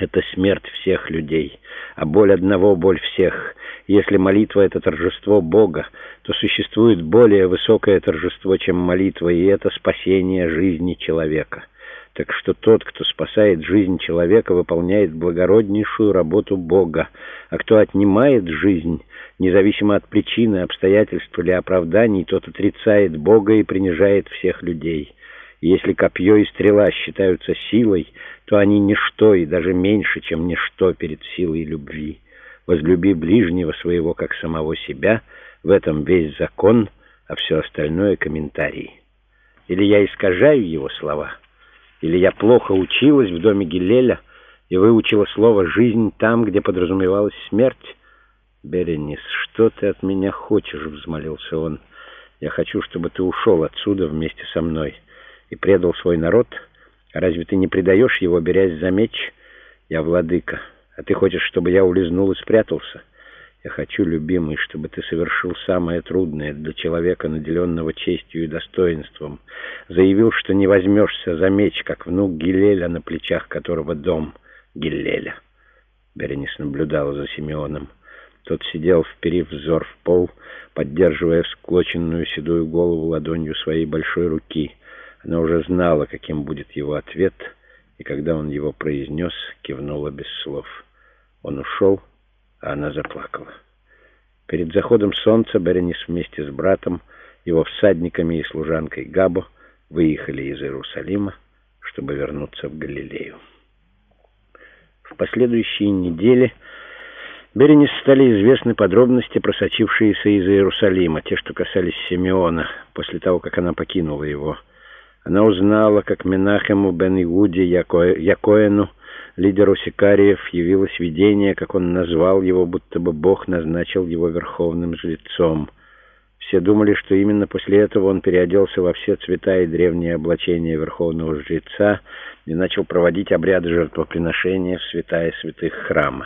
Это смерть всех людей, а боль одного — боль всех. Если молитва — это торжество Бога, то существует более высокое торжество, чем молитва, и это спасение жизни человека. Так что тот, кто спасает жизнь человека, выполняет благороднейшую работу Бога, а кто отнимает жизнь, независимо от причины, обстоятельств или оправданий, тот отрицает Бога и принижает всех людей. И если копье и стрела считаются силой, то они ничто и даже меньше, чем ничто перед силой любви. Возлюби ближнего своего, как самого себя, в этом весь закон, а все остальное — комментарии. Или я искажаю его слова, или я плохо училась в доме Гиллеля и выучила слово «жизнь» там, где подразумевалась смерть. «Беренис, что ты от меня хочешь?» — взмолился он. «Я хочу, чтобы ты ушел отсюда вместе со мной и предал свой народ. А разве ты не предаешь его, берясь за меч? Я владыка, а ты хочешь, чтобы я улизнул и спрятался? Я хочу, любимый, чтобы ты совершил самое трудное для человека, наделенного честью и достоинством. Заявил, что не возьмешься за меч, как внук Гиллеля, на плечах которого дом Гиллеля». Беренис наблюдала за Симеоном. Тот сидел, вперив взор в пол, поддерживая всклоченную седую голову ладонью своей большой руки. Она уже знала, каким будет его ответ, и когда он его произнес, кивнула без слов. Он ушел, а она заплакала. Перед заходом солнца Беренис вместе с братом, его всадниками и служанкой Габо выехали из Иерусалима, чтобы вернуться в Галилею. В последующие недели Беренис стали известны подробности, просочившиеся из Иерусалима, те, что касались Симеона, после того, как она покинула его. Она узнала, как Менахему бен Иуде Якоэну, лидеру сикариев, явилось видение, как он назвал его, будто бы Бог назначил его верховным жрецом. Все думали, что именно после этого он переоделся во все цвета и древние облачения верховного жреца и начал проводить обряды жертвоприношения в святая святых храма.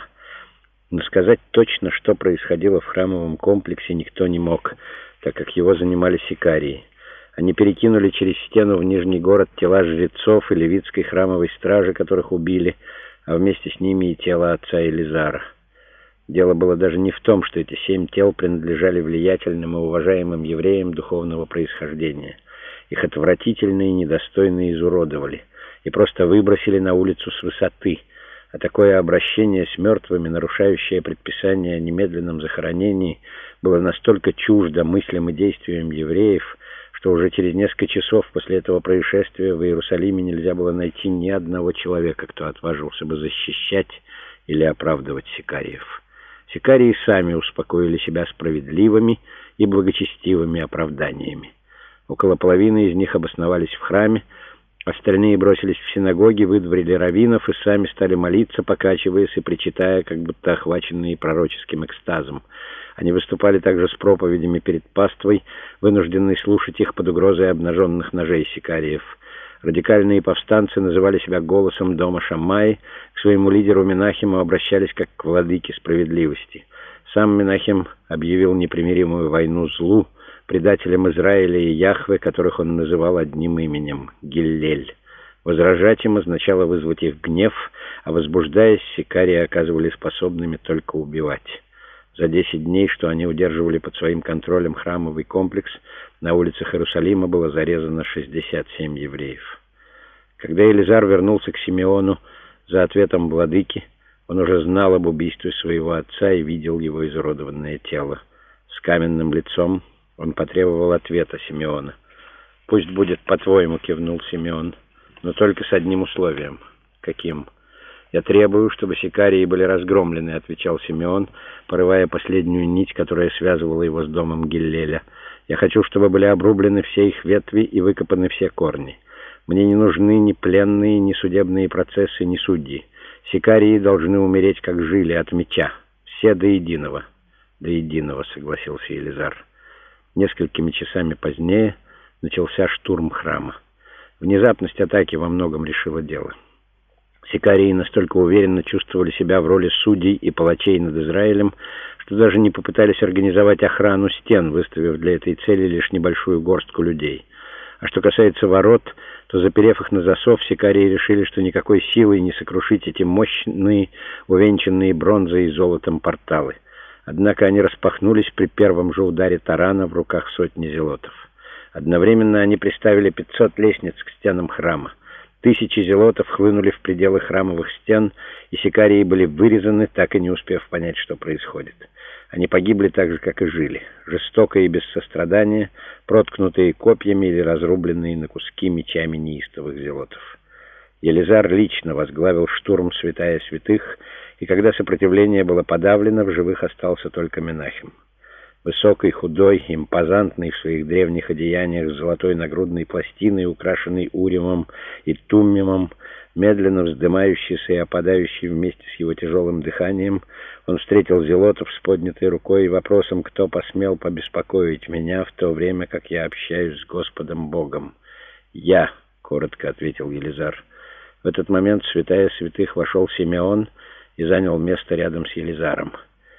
Но сказать точно, что происходило в храмовом комплексе, никто не мог, так как его занимали сикарии. Они перекинули через стену в Нижний город тела жрецов и левитской храмовой стражи, которых убили, а вместе с ними и тело отца Элизара. Дело было даже не в том, что эти 7 тел принадлежали влиятельным и уважаемым евреям духовного происхождения. Их отвратительно и недостойно изуродовали и просто выбросили на улицу с высоты. А такое обращение с мертвыми, нарушающее предписание о немедленном захоронении, было настолько чуждо мыслям и действиям евреев, что уже через несколько часов после этого происшествия в Иерусалиме нельзя было найти ни одного человека, кто отважился бы защищать или оправдывать сикариев. Сикарии сами успокоили себя справедливыми и благочестивыми оправданиями. Около половины из них обосновались в храме, остальные бросились в синагоги, выдворили раввинов и сами стали молиться, покачиваясь и причитая, как будто охваченные пророческим экстазом. Они выступали также с проповедями перед паствой, вынужденной слушать их под угрозой обнаженных ножей сикариев. Радикальные повстанцы называли себя голосом дома Шаммаи, к своему лидеру Менахему обращались как к владыке справедливости. Сам Менахем объявил непримиримую войну злу, предателям Израиля и Яхве, которых он называл одним именем — Гиллель. Возражать им означало вызвать их гнев, а возбуждаясь, сикарии оказывались способными только убивать. За 10 дней, что они удерживали под своим контролем храмовый комплекс, на улицах Иерусалима было зарезано 67 евреев. Когда Элизар вернулся к Симеону за ответом владыки, он уже знал об убийстве своего отца и видел его изуродованное тело. С каменным лицом он потребовал ответа Симеона. «Пусть будет по-твоему», — кивнул Симеон, — «но только с одним условием». «Каким?» «Я требую, чтобы сикарии были разгромлены», — отвечал Симеон, порывая последнюю нить, которая связывала его с домом Гиллеля. «Я хочу, чтобы были обрублены все их ветви и выкопаны все корни. Мне не нужны ни пленные, ни судебные процессы, ни судьи. Сикарии должны умереть, как жили, от меча. Все до единого». «До единого», — согласился Элизар. Несколькими часами позднее начался штурм храма. Внезапность атаки во многом решила дело. Сикарии настолько уверенно чувствовали себя в роли судей и палачей над Израилем, что даже не попытались организовать охрану стен, выставив для этой цели лишь небольшую горстку людей. А что касается ворот, то, заперев их на засов, сикарии решили, что никакой силой не сокрушить эти мощные, увенчанные бронзой и золотом порталы. Однако они распахнулись при первом же ударе тарана в руках сотни зелотов. Одновременно они приставили 500 лестниц к стенам храма. Тысячи зелотов хлынули в пределы храмовых стен, и сикарии были вырезаны, так и не успев понять, что происходит. Они погибли так же, как и жили, жестоко и без сострадания, проткнутые копьями или разрубленные на куски мечами неистовых зелотов. Елизар лично возглавил штурм святая святых, и когда сопротивление было подавлено, в живых остался только Менахем. Высокий, худой, импозантный в своих древних одеяниях с золотой нагрудной пластиной, украшенной уримом и туммимом, медленно вздымающийся и опадающий вместе с его тяжелым дыханием, он встретил зелотов с поднятой рукой и вопросом: «Кто посмел побеспокоить меня в то время, как я общаюсь с Господом Богом?» «Я», — коротко ответил Елизар. В этот момент в святая святых вошел Симеон и занял место рядом с Елизаром.